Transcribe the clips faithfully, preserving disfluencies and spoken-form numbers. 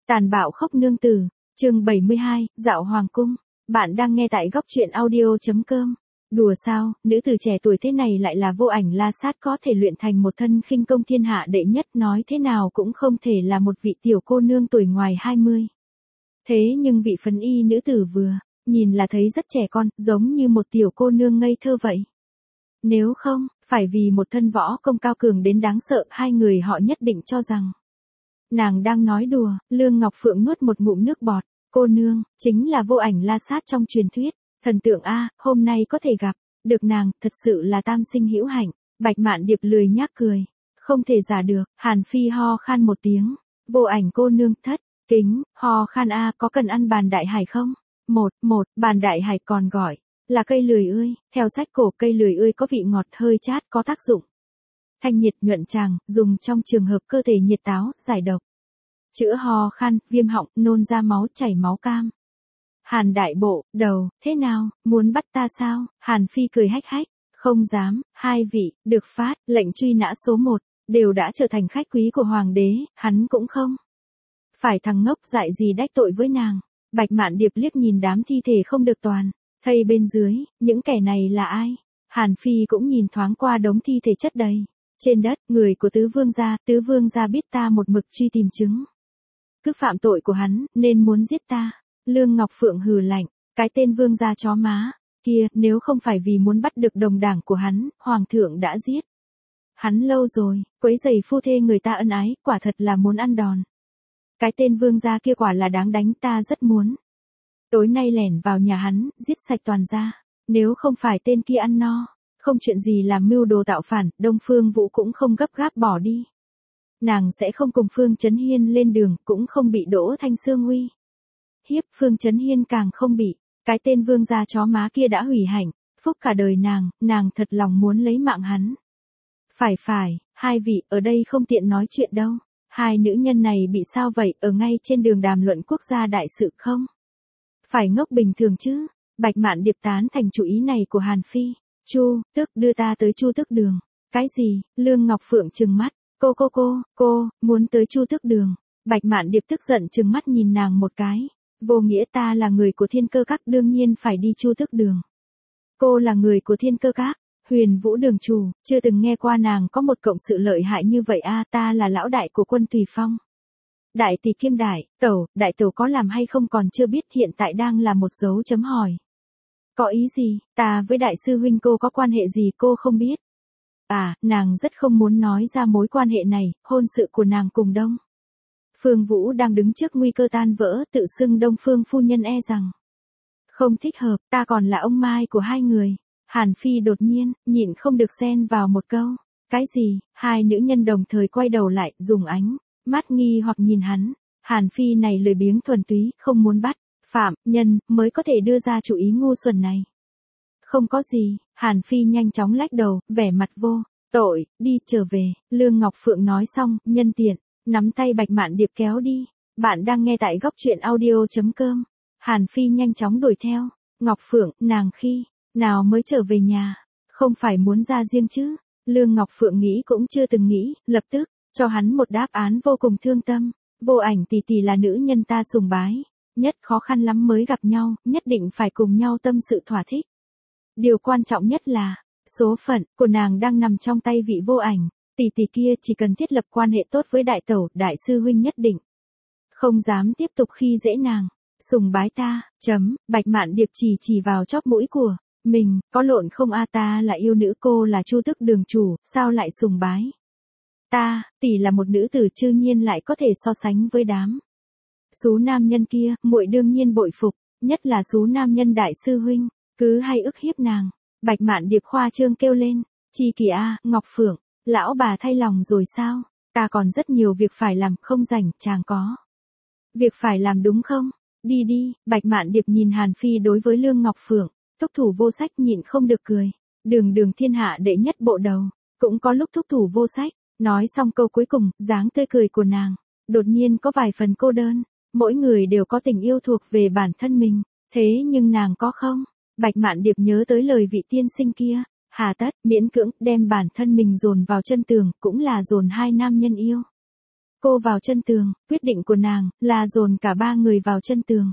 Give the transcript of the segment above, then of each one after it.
Tàn bạo khốc nương tử, chương bảy mươi hai, dạo hoàng cung. Bạn đang nghe tại góc truyện audio.com. Đùa sao, nữ tử trẻ tuổi thế này lại là Vô Ảnh La Sát, có thể luyện thành một thân khinh công thiên hạ đệ nhất, nói thế nào cũng không thể là một vị tiểu cô nương tuổi ngoài hai mươi. Thế nhưng vị phấn y nữ tử vừa, nhìn là thấy rất trẻ con, giống như một tiểu cô nương ngây thơ vậy. Nếu không, phải vì một thân võ công cao cường đến đáng sợ, hai người họ nhất định cho rằng nàng đang nói đùa. Lương Ngọc Phượng nuốt một ngụm nước bọt. Cô nương, chính là Vô Ảnh La Sát trong truyền thuyết. Thần tượng a, hôm nay có thể gặp được nàng, thật sự là tam sinh hữu hạnh. Bạch Mạn Điệp lười nhác cười. Không thể giả được. Hàn Phi ho khan một tiếng. Vô Ảnh cô nương thất kính, ho khan a, có cần ăn bàn đại hải không? Một, một, bàn đại hải còn gọi là cây lười ươi. Theo sách cổ, cây lười ươi có vị ngọt hơi chát, có tác dụng thanh nhiệt nhuận tràng, dùng trong trường hợp cơ thể nhiệt táo, giải độc, chữa ho khan, viêm họng, nôn ra máu, chảy máu cam. Hàn đại bộ, đầu, thế nào, muốn bắt ta sao? Hàn Phi cười hách hách, không dám. Hai vị, được phát, lệnh truy nã số một, đều đã trở thành khách quý của hoàng đế, hắn cũng không phải thằng ngốc dại gì đách tội với nàng. Bạch Mạn Điệp liếc nhìn đám thi thể không được toàn thây bên dưới, những kẻ này là ai? Hàn Phi cũng nhìn thoáng qua đống thi thể chất đầy trên đất, người của tứ vương gia. Tứ vương gia biết ta một mực truy tìm chứng cứ phạm tội của hắn, nên muốn giết ta. Lương Ngọc Phượng hừ lạnh, cái tên vương gia chó má kia, nếu không phải vì muốn bắt được đồng đảng của hắn, hoàng thượng đã giết hắn lâu rồi. Quấy rầy phu thê người ta ân ái, quả thật là muốn ăn đòn. Cái tên vương gia kia quả là đáng đánh, ta rất muốn tối nay lẻn vào nhà hắn, giết sạch toàn gia. Nếu không phải tên kia ăn no, không chuyện gì làm mưu đồ tạo phản, Đông Phương Vũ cũng không gấp gáp bỏ đi. Nàng sẽ không cùng Phương Chấn Hiên lên đường, cũng không bị Đỗ Thanh Sương uy hiếp, Phương Chấn Hiên càng không bị. Cái tên vương gia chó má kia đã hủy hạnh phúc cả đời nàng, nàng thật lòng muốn lấy mạng hắn. Phải phải, hai vị, ở đây không tiện nói chuyện đâu. Hai nữ nhân này bị sao vậy, ở ngay trên đường đàm luận quốc gia đại sự không? Phải ngốc bình thường chứ. Bạch Mạn Điệp tán thành chủ ý này của Hàn Phi. Chu, tức đưa ta tới Chu Tức Đường. Cái gì? Lương Ngọc Phượng trừng mắt. Cô cô cô, cô, muốn tới Chu Tức Đường. Bạch Mạn Điệp tức giận trừng mắt nhìn nàng một cái. Vô nghĩa, ta là người của Thiên Cơ Các, đương nhiên phải đi Chu Tức Đường. Cô là người của Thiên Cơ Các? Huyền Vũ đường chủ, chưa từng nghe qua nàng có một cộng sự lợi hại như vậy a. Ta là lão đại của quân Tùy Phong. Đại tỷ kiêm đại tẩu, đại tẩu có làm hay không còn chưa biết, hiện tại đang là một dấu chấm hỏi. Có ý gì? Ta với đại sư huynh cô có quan hệ gì cô không biết? À, nàng rất không muốn nói ra mối quan hệ này, hôn sự của nàng cùng Đông Phương Vũ đang đứng trước nguy cơ tan vỡ, tự xưng Đông Phương phu nhân e rằng không thích hợp, ta còn là ông Mai của hai người. Hàn Phi đột nhiên, nhịn không được xen vào một câu. Cái gì? Hai nữ nhân đồng thời quay đầu lại, dùng ánh mắt nghi hoặc nhìn hắn. Hàn Phi này lười biếng thuần túy, không muốn bắt phạm nhân mới có thể đưa ra chủ ý ngu xuẩn này. Không có gì. Hàn Phi nhanh chóng lách đầu, vẻ mặt vô tội, đi trở về. Lương Ngọc Phượng nói xong, nhân tiện nắm tay Bạch Mạn Điệp kéo đi. Bạn đang nghe tại góc truyện audio.com. Hàn Phi nhanh chóng đuổi theo. Ngọc Phượng, nàng khi nào mới trở về nhà? Không phải muốn ra riêng chứ? Lương Ngọc Phượng nghĩ cũng chưa từng nghĩ, lập tức cho hắn một đáp án vô cùng thương tâm. Vô Ảnh tỷ tỷ là nữ nhân ta sùng bái nhất, khó khăn lắm mới gặp nhau, nhất định phải cùng nhau tâm sự thỏa thích. Điều quan trọng nhất là số phận của nàng đang nằm trong tay vị Vô Ảnh tỷ tỷ kia, chỉ cần thiết lập quan hệ tốt với đại tẩu, đại sư huynh nhất định không dám tiếp tục khi dễ nàng. Sùng bái ta, chấm. Bạch Mạn Điệp chỉ chỉ vào chóp mũi của mình, có lộn không a? Ta là yêu nữ, cô là Chu Tức Đường chủ, sao lại sùng bái ta? Tỷ là một nữ tử, chư nhiên lại có thể so sánh với đám số nam nhân kia, muội đương nhiên bội phục, nhất là số nam nhân đại sư huynh, cứ hay ức hiếp nàng. Bạch Mạn Điệp khoa trương kêu lên, chi kỳ a, Ngọc Phượng, lão bà thay lòng rồi sao? Ta còn rất nhiều việc phải làm, không rảnh, chàng có việc phải làm đúng không? Đi đi. Bạch Mạn Điệp nhìn Hàn Phi đối với Lương Ngọc Phượng, thúc thủ vô sách, nhịn không được cười. Đường đường thiên hạ đệ nhất bộ đầu, cũng có lúc thúc thủ vô sách. Nói xong câu cuối cùng, dáng tươi cười của nàng đột nhiên có vài phần cô đơn. Mỗi người đều có tình yêu thuộc về bản thân mình, thế nhưng nàng có không? Bạch Mạn Điệp nhớ tới lời vị tiên sinh kia, hà tất miễn cưỡng đem bản thân mình dồn vào chân tường, cũng là dồn hai nam nhân yêu Cô vào chân tường, quyết định của nàng là dồn cả ba người vào chân tường.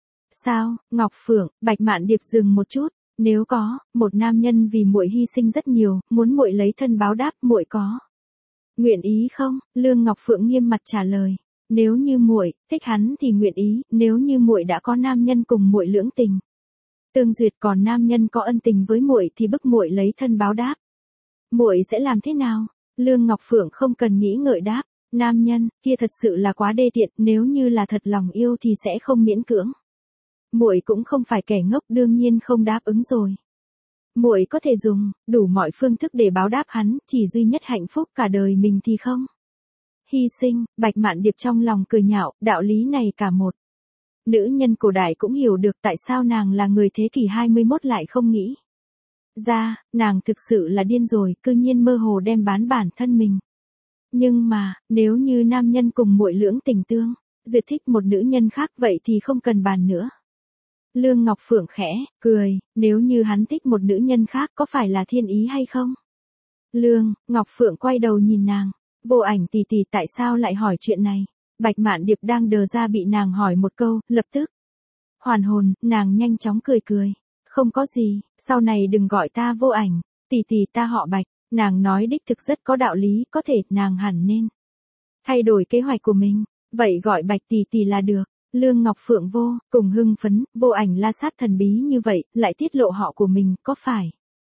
Sao, Ngọc Phượng, Bạch Mạn Điệp dừng một chút, nếu có, một nam nhân vì muội hy sinh rất nhiều, muốn muội lấy thân báo đáp, muội có nguyện ý không? Lương Ngọc Phượng nghiêm mặt trả lời, nếu như muội thích hắn thì nguyện ý, nếu như muội đã có nam nhân cùng muội lưỡng tình tương duyệt, còn nam nhân có ân tình với muội thì bức muội lấy thân báo đáp, muội sẽ làm thế nào? Lương Ngọc Phượng không cần nghĩ ngợi đáp, nam nhân kia thật sự là quá đê tiện, nếu như là thật lòng yêu thì sẽ không miễn cưỡng. Muội cũng không phải kẻ ngốc, đương nhiên không đáp ứng rồi. Muội có thể dùng đủ mọi phương thức để báo đáp hắn, chỉ duy nhất hạnh phúc cả đời mình thì không hy sinh. Bạch Mạn Điệp trong lòng cười nhạo, đạo lý này cả một nữ nhân cổ đại cũng hiểu được, tại sao nàng là người thế kỷ hai mươi mốt lại không nghĩ ra, nàng thực sự là điên rồi, cư nhiên mơ hồ đem bán bản thân mình. Nhưng mà, nếu như nam nhân cùng muội lưỡng tình tương duyệt thích một nữ nhân khác vậy thì không cần bàn nữa. Lương Ngọc Phượng khẽ cười, nếu như hắn thích một nữ nhân khác có phải là thiên ý hay không? Lương Ngọc Phượng quay đầu nhìn nàng, Vô Ảnh tỷ tỷ tại sao lại hỏi chuyện này? Bạch Mạn Điệp đang đờ ra bị nàng hỏi một câu, lập tức hoàn hồn, nàng nhanh chóng cười cười, không có gì, sau này đừng gọi ta Vô Ảnh, tỷ tỷ ta họ Bạch. Nàng nói đích thực rất có đạo lý, có thể nàng hẳn nên thay đổi kế hoạch của mình, vậy gọi Bạch tỷ tỷ là được. Lương Ngọc Phượng vô cùng hưng phấn, Vô Ảnh La Sát thần bí như vậy, lại tiết lộ họ của mình, có phải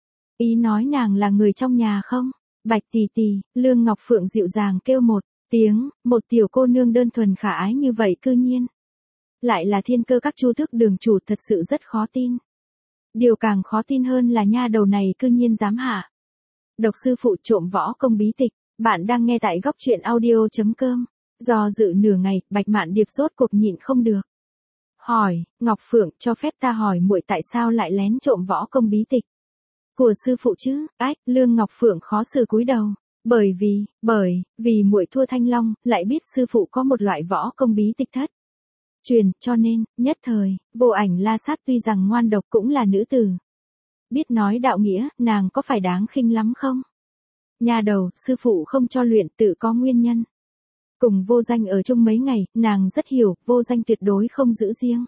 ý nói nàng là người trong nhà không? Bạch tỷ tỷ, Lương Ngọc Phượng dịu dàng kêu một tiếng, một tiểu cô nương đơn thuần khả ái như vậy cư nhiên lại là thiên cơ các chu tước đường chủ, thật sự rất khó tin. Điều càng khó tin hơn là nha đầu này cư nhiên dám hạ độc sư phụ trộm võ công bí tịch. Bạn đang nghe tại góc truyện audio.com. Do dự nửa ngày, Bạch Mạn Điệp rốt cuộc nhịn không được. Hỏi, Ngọc Phượng, cho phép ta hỏi muội tại sao lại lén trộm võ công bí tịch của sư phụ chứ? Ách, Lương Ngọc Phượng khó xử cúi đầu. Bởi vì, bởi, vì muội thua Thanh Long, lại biết sư phụ có một loại võ công bí tịch thất truyền, cho nên, nhất thời, Vô Ảnh La Sát tuy rằng ngoan độc cũng là nữ tử. Biết nói đạo nghĩa, nàng có phải đáng khinh lắm không? Nhà đầu, sư phụ không cho luyện tự có nguyên nhân. Cùng Vô Danh ở chung mấy ngày, nàng rất hiểu, Vô Danh tuyệt đối không giữ riêng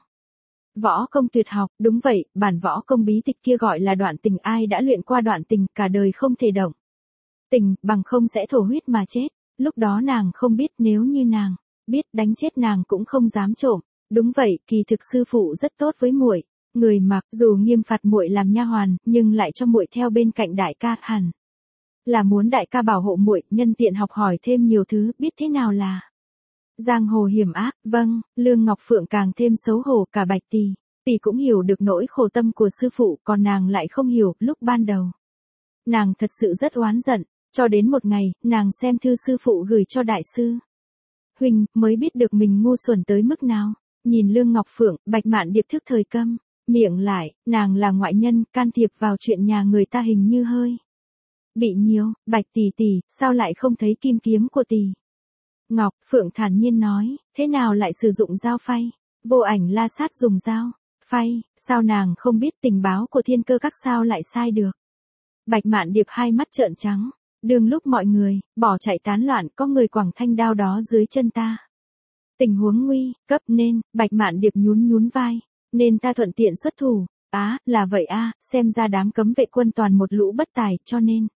võ công tuyệt học, đúng vậy, bản võ công bí tịch kia gọi là đoạn tình, ai đã luyện qua đoạn tình, cả đời không thể động tình, bằng không sẽ thổ huyết mà chết. Lúc đó nàng không biết, nếu như nàng biết, đánh chết nàng cũng không dám trộm. Đúng vậy, kỳ thực sư phụ rất tốt với muội. Người mặc dù nghiêm phạt muội làm nha hoàn, nhưng lại cho muội theo bên cạnh đại ca, hẳn là muốn đại ca bảo hộ muội, nhân tiện học hỏi thêm nhiều thứ, biết thế nào là giang hồ hiểm ác. Vâng, Lương Ngọc Phượng càng thêm xấu hổ, cả Bạch tỷ tỷ cũng hiểu được nỗi khổ tâm của sư phụ, còn nàng lại không hiểu. Lúc ban đầu nàng thật sự rất oán giận, cho đến một ngày, nàng xem thư sư phụ gửi cho đại sư huynh, mới biết được mình ngu xuẩn tới mức nào. Nhìn Lương Ngọc Phượng, Bạch Mạn Điệp thức thời câm miệng lại, nàng là ngoại nhân, can thiệp vào chuyện nhà người ta hình như hơi bị nhiều. Bạch tỷ tỷ, sao lại không thấy kim kiếm của tỷ? Ngọc Phượng thản nhiên nói, thế nào lại sử dụng dao phay? Vô Ảnh La Sát dùng dao phay, sao nàng không biết tình báo của thiên cơ các sao lại sai được? Bạch Mạn Điệp hai mắt trợn trắng, đương lúc mọi người bỏ chạy tán loạn, có người quẳng thanh đao đó dưới chân ta. Tình huống nguy cấp nên, Bạch Mạn Điệp nhún nhún vai, nên ta thuận tiện xuất thủ. Á, à, là vậy a, à, xem ra đám cấm vệ quân toàn một lũ bất tài, cho nên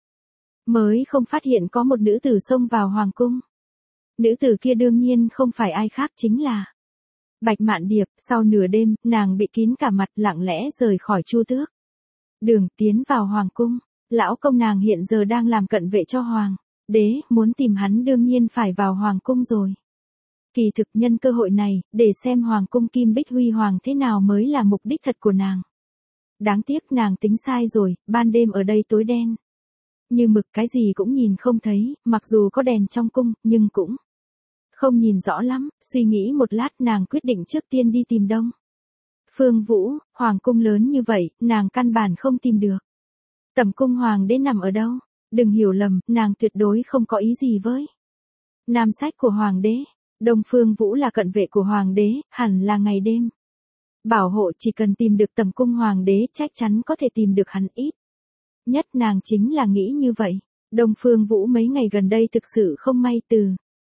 mới không phát hiện có một nữ tử xông vào hoàng cung. Nữ tử kia đương nhiên không phải ai khác, chính là Bạch Mạn Điệp. Sau nửa đêm, nàng bị kín cả mặt, lặng lẽ rời khỏi Chu Tước đường, tiến vào hoàng cung. Lão công nàng hiện giờ đang làm cận vệ cho hoàng đế, muốn tìm hắn đương nhiên phải vào hoàng cung rồi. Kỳ thực nhân cơ hội này, để xem hoàng cung Kim Bích Huy Hoàng thế nào mới là mục đích thật của nàng. Đáng tiếc nàng tính sai rồi, ban đêm ở đây tối đen như mực, cái gì cũng nhìn không thấy, mặc dù có đèn trong cung, nhưng cũng không nhìn rõ lắm. Suy nghĩ một lát, nàng quyết định trước tiên đi tìm Đông Phương Vũ. Hoàng cung lớn như vậy, nàng căn bản không tìm được. Tẩm cung hoàng đế nằm ở đâu? Đừng hiểu lầm, nàng tuyệt đối không có ý gì với nam sách của hoàng đế. Đông Phương Vũ là cận vệ của hoàng đế, hẳn là ngày đêm bảo hộ, chỉ cần tìm được tẩm cung hoàng đế chắc chắn có thể tìm được hắn, ít nhất nàng chính là nghĩ như vậy. Đông Phương Vũ mấy ngày gần đây thực sự không may, từ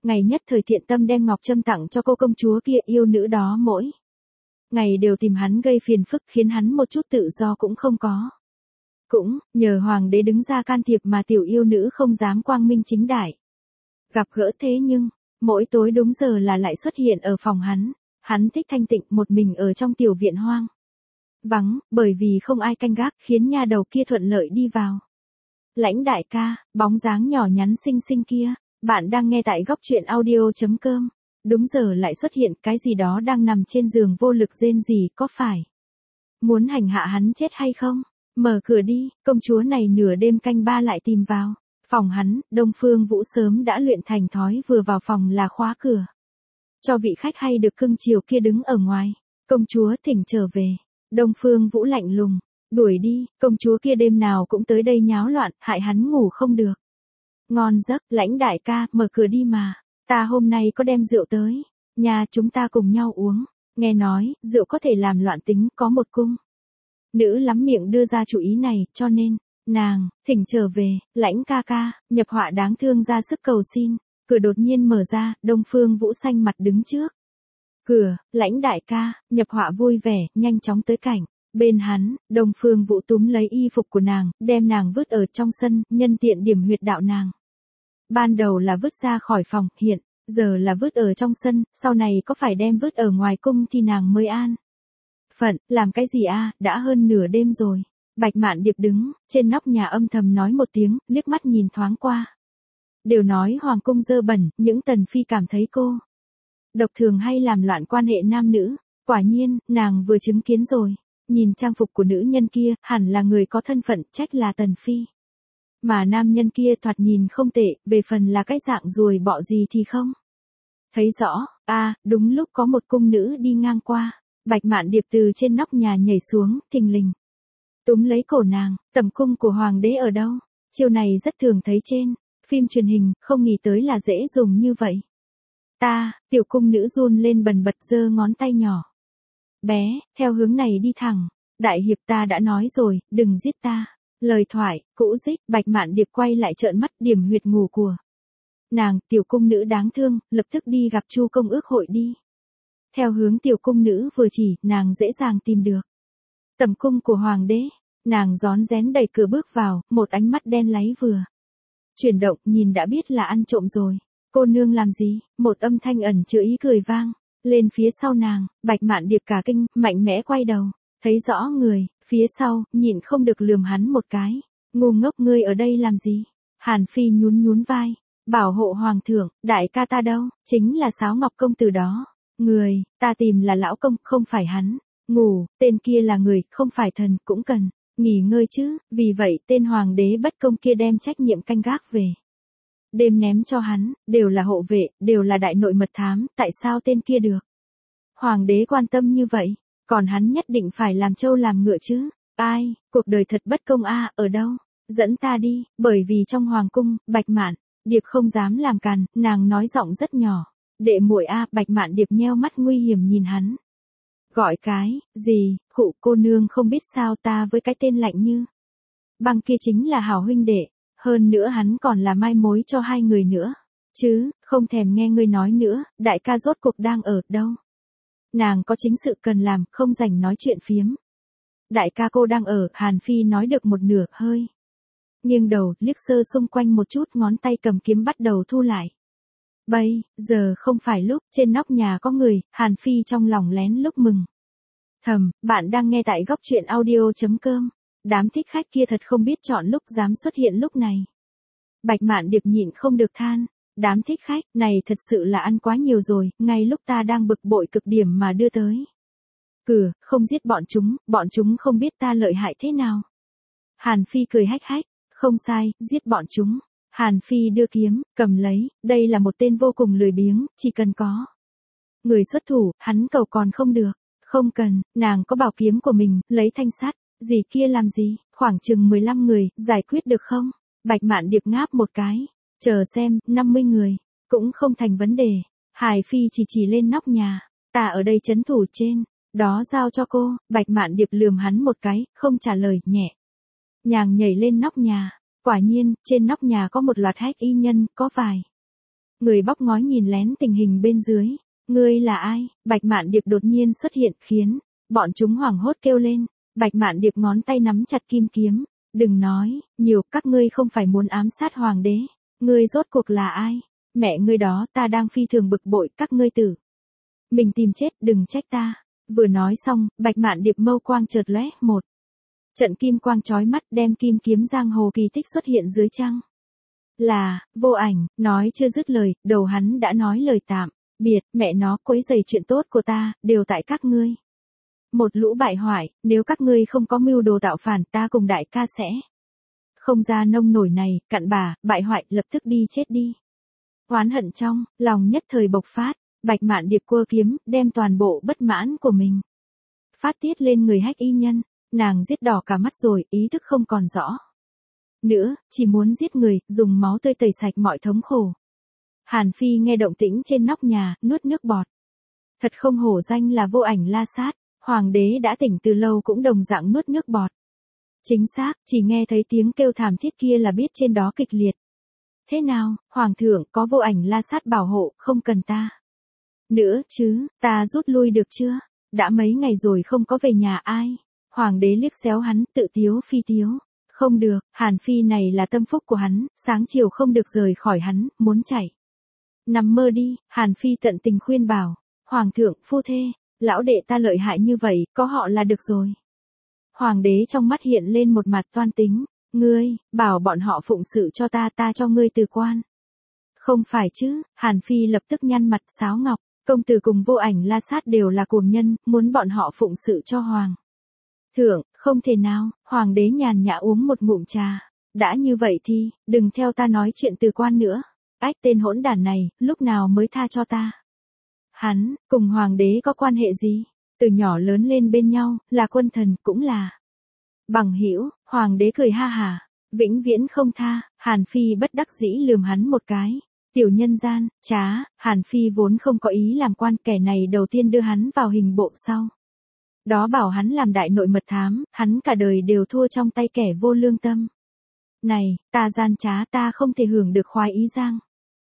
ngày nhất thời thiện tâm đem ngọc trâm tặng cho cô công chúa kia, yêu nữ đó mỗi ngày đều tìm hắn gây phiền phức, khiến hắn một chút tự do cũng không có. Cũng nhờ hoàng đế đứng ra can thiệp mà tiểu yêu nữ không dám quang minh chính đại gặp gỡ, thế nhưng mỗi tối đúng giờ là lại xuất hiện ở phòng hắn. Hắn thích thanh tịnh một mình ở trong tiểu viện hoang vắng, bởi vì không ai canh gác, khiến nha đầu kia thuận lợi đi vào. Lãnh đại ca, bóng dáng nhỏ nhắn xinh xinh kia, bạn đang nghe tại góc truyện audio.com. Đúng giờ lại xuất hiện cái gì đó đang nằm trên giường vô lực rên rỉ, có phải muốn hành hạ hắn chết hay không? Mở cửa đi, công chúa này nửa đêm canh ba lại tìm vào phòng hắn. Đông Phương Vũ sớm đã luyện thành thói vừa vào phòng là khóa cửa, cho vị khách hay được cưng chiều kia đứng ở ngoài. Công chúa thỉnh trở về. Đông Phương Vũ lạnh lùng, đuổi đi, công chúa kia đêm nào cũng tới đây nháo loạn, hại hắn ngủ không được. Ngon giấc, lãnh đại ca, mở cửa đi mà, ta hôm nay có đem rượu tới, nhà chúng ta cùng nhau uống. Nghe nói, rượu có thể làm loạn tính, có một cung nữ lắm miệng đưa ra chủ ý này, cho nên, nàng, thỉnh trở về. Lãnh ca ca, nhập họa đáng thương ra sức cầu xin. Cửa đột nhiên mở ra, Đông Phương Vũ xanh mặt đứng trước cửa. Lãnh đại ca, nhập họa vui vẻ, nhanh chóng tới cảnh bên hắn. Đông Phương Vũ túm lấy y phục của nàng, đem nàng vứt ở trong sân, nhân tiện điểm huyệt đạo nàng. Ban đầu là vứt ra khỏi phòng, hiện giờ là vứt ở trong sân, sau này có phải đem vứt ở ngoài cung thì nàng mới an phận. Làm cái gì a, đã hơn nửa đêm rồi. Bạch Mạn Điệp đứng trên nóc nhà âm thầm nói một tiếng, liếc mắt nhìn thoáng qua. Đều nói hoàng cung dơ bẩn, những tần phi cảm thấy cô độc thường hay làm loạn quan hệ nam nữ. Quả nhiên, nàng vừa chứng kiến rồi. Nhìn trang phục của nữ nhân kia, hẳn là người có thân phận, trách là tần phi. Mà nam nhân kia thoạt nhìn không tệ, về phần là cái dạng ruồi bọ gì thì không thấy rõ. A, à, đúng lúc có một cung nữ đi ngang qua. Bạch Mạn Điệp từ trên nóc nhà nhảy xuống, thình lình túm lấy cổ nàng. Tẩm cung của hoàng đế ở đâu? Chiêu này rất thường thấy trên phim truyền hình, không nghĩ tới là dễ dùng như vậy. Ta, tiểu cung nữ run lên bần bật giơ ngón tay nhỏ bé, theo hướng này đi thẳng. Đại hiệp, ta đã nói rồi, đừng giết ta. Lời thoại, cũ dích. Bạch Mạn Điệp quay lại trợn mắt, điểm huyệt ngủ của nàng. Tiểu cung nữ đáng thương, lập tức đi gặp Chu công ước hội đi. Theo hướng tiểu cung nữ vừa chỉ, nàng dễ dàng tìm được tẩm cung của hoàng đế. Nàng rón rén đẩy cửa bước vào, một ánh mắt đen láy vừa chuyển động, nhìn đã biết là ăn trộm rồi. Cô nương làm gì? Một âm thanh ẩn chứa ý cười vang lên phía sau nàng. Bạch Mạn Điệp cả kinh, mạnh mẽ quay đầu, thấy rõ người phía sau, nhịn không được lườm hắn một cái. Ngu ngốc, ngươi ở đây làm gì? Hàn Phi nhún nhún vai, bảo hộ hoàng thượng. Đại ca ta đâu? Chính là Sáo Ngọc công tử đó. Người ta tìm là lão công, không phải hắn. Ngủ, tên kia là người, không phải thần, cũng cần nghỉ ngơi chứ. Vì vậy tên hoàng đế bất công kia đem trách nhiệm canh gác về đêm ném cho hắn. Đều là hộ vệ, đều là đại nội mật thám, tại sao tên kia được hoàng đế quan tâm như vậy, còn hắn nhất định phải làm trâu làm ngựa chứ? Ai, cuộc đời thật bất công a. Ở đâu? Dẫn ta đi. Bởi vì trong hoàng cung, Bạch Mạn Điệp không dám làm càn, nàng nói giọng rất nhỏ. Đệ muội a. Bạch Mạn Điệp nheo mắt nguy hiểm nhìn hắn. Gọi cái gì? Khụ, cô nương không biết sao, ta với cái tên lạnh như băng kia chính là hảo huynh đệ, hơn nữa hắn còn là mai mối cho hai người nữa. Chứ, không thèm nghe ngươi nói nữa. Đại ca rốt cuộc đang ở đâu? Nàng có chính sự cần làm, không rảnh nói chuyện phiếm. Đại ca cô đang ở. Hàn Phi nói được một nửa, hơi nghiêng đầu, liếc sơ xung quanh một chút, ngón tay cầm kiếm bắt đầu thu lại. Bây giờ không phải lúc. Trên nóc nhà có người. Hàn Phi trong lòng lén lúc mừng thầm. Bạn đang nghe tại góc truyện audio.com. Đám thích khách kia thật không biết chọn lúc, dám xuất hiện lúc này. Bạch Mạn Điệp nhịn không được than. Đám thích khách này thật sự là ăn quá nhiều rồi, ngay lúc ta đang bực bội cực điểm mà đưa tới cửa. Không giết bọn chúng, bọn chúng không biết ta lợi hại thế nào. Hàn Phi cười hách hách. Không sai, giết bọn chúng. Hàn Phi đưa kiếm, cầm lấy. Đây là một tên vô cùng lười biếng, chỉ cần có người xuất thủ, hắn cầu còn không được. Không cần, nàng có bảo kiếm của mình, lấy thanh sắt. Gì kia làm gì? Khoảng chừng mười lăm người, giải quyết được không? Bạch Mạn Điệp ngáp một cái. Chờ xem, năm mươi người cũng không thành vấn đề. Hải Phi chỉ chỉ lên nóc nhà. Ta ở đây trấn thủ trên đó, giao cho cô. Bạch Mạn Điệp lườm hắn một cái, không trả lời, nhẹ nhàng nhảy lên nóc nhà. Quả nhiên, trên nóc nhà có một loạt hách y nhân, có vài Người bóc ngói nhìn lén tình hình bên dưới. Ngươi là ai? Bạch Mạn Điệp đột nhiên xuất hiện khiến bọn chúng hoảng hốt kêu lên. Bạch Mạn Điệp ngón tay nắm chặt kim kiếm. Đừng nói, nhiều, các ngươi không phải muốn ám sát hoàng đế. Ngươi rốt cuộc là ai? Mẹ ngươi đó, ta đang phi thường bực bội, các ngươi tử. Mình tìm chết, đừng trách ta. Vừa nói xong, Bạch Mạn Điệp mâu quang chợt lóe, một trận kim quang chói mắt đem kim kiếm giang hồ kỳ tích xuất hiện dưới trăng. Là, Vô Ảnh, nói chưa dứt lời, đầu hắn đã nói lời tạm biệt, mẹ nó quấy rầy chuyện tốt của ta, đều tại các ngươi. Một lũ bại hoại, nếu các ngươi không có mưu đồ tạo phản, ta cùng đại ca sẽ không ra nông nổi này, cặn bà, bại hoại, lập tức đi chết đi. Oán hận trong lòng nhất thời bộc phát, Bạch Mạn Điệp cua kiếm, đem toàn bộ bất mãn của mình phát tiết lên người Hách Y Nhân. Nàng giết đỏ cả mắt rồi, ý thức không còn rõ nữa, chỉ muốn giết người, dùng máu tươi tẩy sạch mọi thống khổ. Hàn Phi nghe động tĩnh trên nóc nhà, nuốt nước bọt. Thật không hổ danh là Vô Ảnh La Sát, hoàng đế đã tỉnh từ lâu cũng đồng dạng nuốt nước bọt. Chính xác, chỉ nghe thấy tiếng kêu thảm thiết kia là biết trên đó kịch liệt. Thế nào, hoàng thượng, có Vô Ảnh La Sát bảo hộ, không cần ta nữa chứ, ta rút lui được chưa? Đã mấy ngày rồi không có về nhà ai? Hoàng đế liếc xéo hắn, tự tiếu phi tiếu. Không được, Hàn Phi này là tâm phúc của hắn, sáng chiều không được rời khỏi hắn, muốn chạy. Nằm mơ đi, Hàn Phi tận tình khuyên bảo. Hoàng thượng, phu thê, lão đệ ta lợi hại như vậy, có họ là được rồi. Hoàng đế trong mắt hiện lên một mặt toan tính. Ngươi, bảo bọn họ phụng sự cho ta, ta cho ngươi từ quan. Không phải chứ, Hàn Phi lập tức nhăn mặt sáo ngọc. Công tử cùng Vô Ảnh La Sát đều là cuồng nhân, muốn bọn họ phụng sự cho hoàng thượng, không thể nào. Hoàng đế nhàn nhã uống một ngụm trà. Đã như vậy thì, đừng theo ta nói chuyện từ quan nữa. Ách, tên hỗn đản này, lúc nào mới tha cho ta? Hắn, cùng hoàng đế có quan hệ gì? Từ nhỏ lớn lên bên nhau, là quân thần, cũng là bằng hữu. Hoàng đế cười ha hả, vĩnh viễn không tha. Hàn Phi bất đắc dĩ lườm hắn một cái. Tiểu nhân gian, trá, Hàn Phi vốn không có ý làm quan, kẻ này đầu tiên đưa hắn vào hình bộ sau đó bảo hắn làm đại nội mật thám, hắn cả đời đều thua trong tay kẻ vô lương tâm. Này, ta gian trá, ta không thể hưởng được khoái ý giang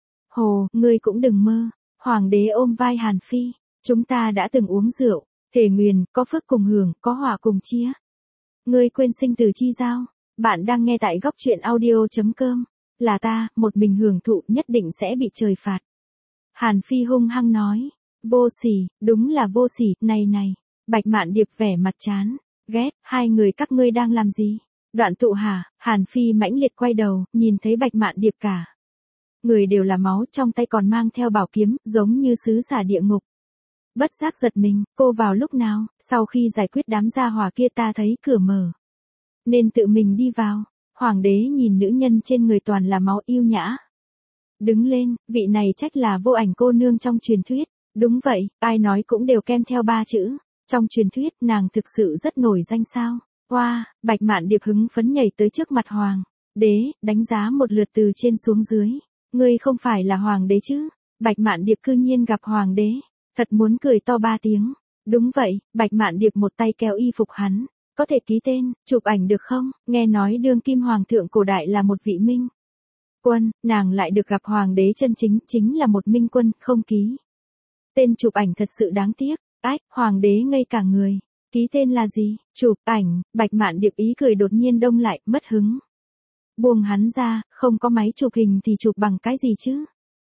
hồ, ngươi cũng đừng mơ. Hoàng đế ôm vai Hàn Phi, chúng ta đã từng uống rượu, thề nguyền, có phước cùng hưởng, có họa cùng chia. Ngươi quên sinh tử chi giao. Bạn đang nghe tại góc truyện audio.com. Là ta, một mình hưởng thụ nhất định sẽ bị trời phạt. Hàn Phi hung hăng nói. Vô sỉ, đúng là vô sỉ, này này. Bạch Mạn Điệp vẻ mặt chán, ghét, hai người các ngươi đang làm gì? Đoạn tụ hả? Hàn Phi mãnh liệt quay đầu, nhìn thấy Bạch Mạn Điệp cả người đều là máu, trong tay còn mang theo bảo kiếm, giống như sứ giả địa ngục. Bất giác giật mình, cô vào lúc nào? Sau khi giải quyết đám gia hỏa kia ta thấy cửa mở, nên tự mình đi vào. Hoàng đế nhìn nữ nhân trên người toàn là máu, yêu nhã đứng lên, vị này trách là Vô Ảnh cô nương trong truyền thuyết. Đúng vậy, ai nói cũng đều kèm theo ba chữ. Trong truyền thuyết, nàng thực sự rất nổi danh sao? Wow, Bạch Mạn Điệp hứng phấn nhảy tới trước mặt hoàng đế, đánh giá một lượt từ trên xuống dưới. Ngươi không phải là hoàng đế chứ? Bạch Mạn Điệp cư nhiên gặp hoàng đế, thật muốn cười to ba tiếng. Đúng vậy, Bạch Mạn Điệp một tay kéo y phục hắn. Có thể ký tên, chụp ảnh được không? Nghe nói đương kim hoàng thượng cổ đại là một vị minh quân, nàng lại được gặp hoàng đế chân chính, chính là một minh quân, không ký tên chụp ảnh thật sự đáng tiếc. Ách, hoàng đế ngây cả người. Ký tên là gì? Chụp ảnh. Bạch Mạn Điệp ý cười đột nhiên đông lại, mất hứng. Buông hắn ra, không có máy chụp hình thì chụp bằng cái gì chứ?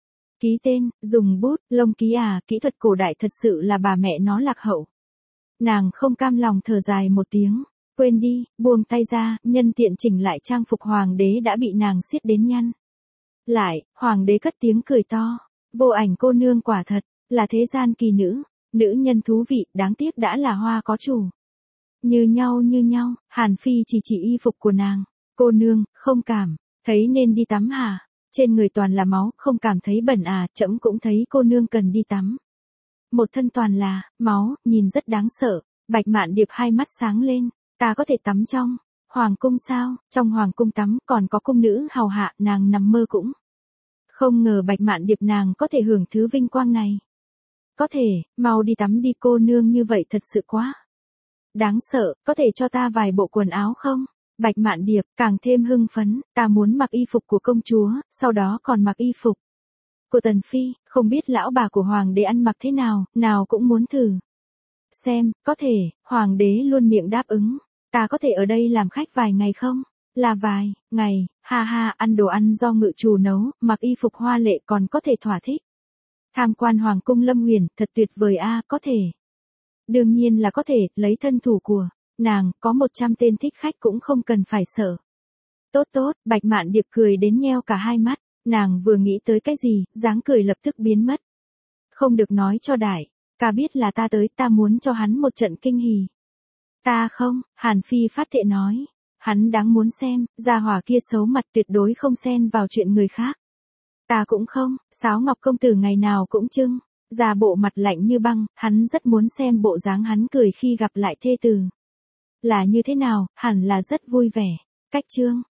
Ký tên, dùng bút, lông ký à, kỹ thuật cổ đại thật sự là bà mẹ nó lạc hậu. Nàng không cam lòng thở dài một tiếng. Quên đi, buông tay ra, nhân tiện chỉnh lại trang phục hoàng đế đã bị nàng siết đến nhăn lại. Hoàng đế cất tiếng cười to. Vô Ảnh cô nương quả thật là thế gian kỳ nữ. Nữ nhân thú vị, đáng tiếc đã là hoa có chủ. Như nhau như nhau, Hàn Phi chỉ chỉ y phục của nàng. Cô nương, không cảm thấy nên đi tắm hả? Trên người toàn là máu, không cảm thấy bẩn à? Trẫm cũng thấy cô nương cần đi tắm. Một thân toàn là máu, nhìn rất đáng sợ. Bạch Mạn Điệp hai mắt sáng lên. Ta có thể tắm trong hoàng cung sao? Trong hoàng cung tắm, còn có cung nữ hầu hạ, nàng nằm mơ cũng không ngờ Bạch Mạn Điệp nàng có thể hưởng thứ vinh quang này. Có thể, mau đi tắm đi, cô nương như vậy thật sự quá đáng sợ, có thể cho ta vài bộ quần áo không? Bạch Mạn Điệp càng thêm hưng phấn, ta muốn mặc y phục của công chúa, sau đó còn mặc y phục của Tần Phi, không biết lão bà của Hoàng đế ăn mặc thế nào, nào cũng muốn thử. Xem, có thể, Hoàng đế luôn miệng đáp ứng. Ta có thể ở đây làm khách vài ngày không? Là vài ngày, ha ha, ăn đồ ăn do ngự trù nấu, mặc y phục hoa lệ còn có thể thỏa thích. Tham quan Hoàng cung Lâm Huyền, thật tuyệt vời a, có thể. Đương nhiên là có thể, lấy thân thủ của nàng, có một trăm tên thích khách cũng không cần phải sợ. Tốt tốt, Bạch Mạn Điệp cười đến nheo cả hai mắt, nàng vừa nghĩ tới cái gì, dáng cười lập tức biến mất. Không được nói cho đại ca biết là ta tới, ta muốn cho hắn một trận kinh hỉ. Ta không, Hàn Phi phát thệ nói. Hắn đáng muốn xem, gia hỏa kia xấu mặt tuyệt đối không xen vào chuyện người khác. Ta cũng không, Sáo Ngọc công tử ngày nào cũng trưng, ra bộ mặt lạnh như băng, hắn rất muốn xem bộ dáng hắn cười khi gặp lại thê tử. Là như thế nào, hẳn là rất vui vẻ. Cách chương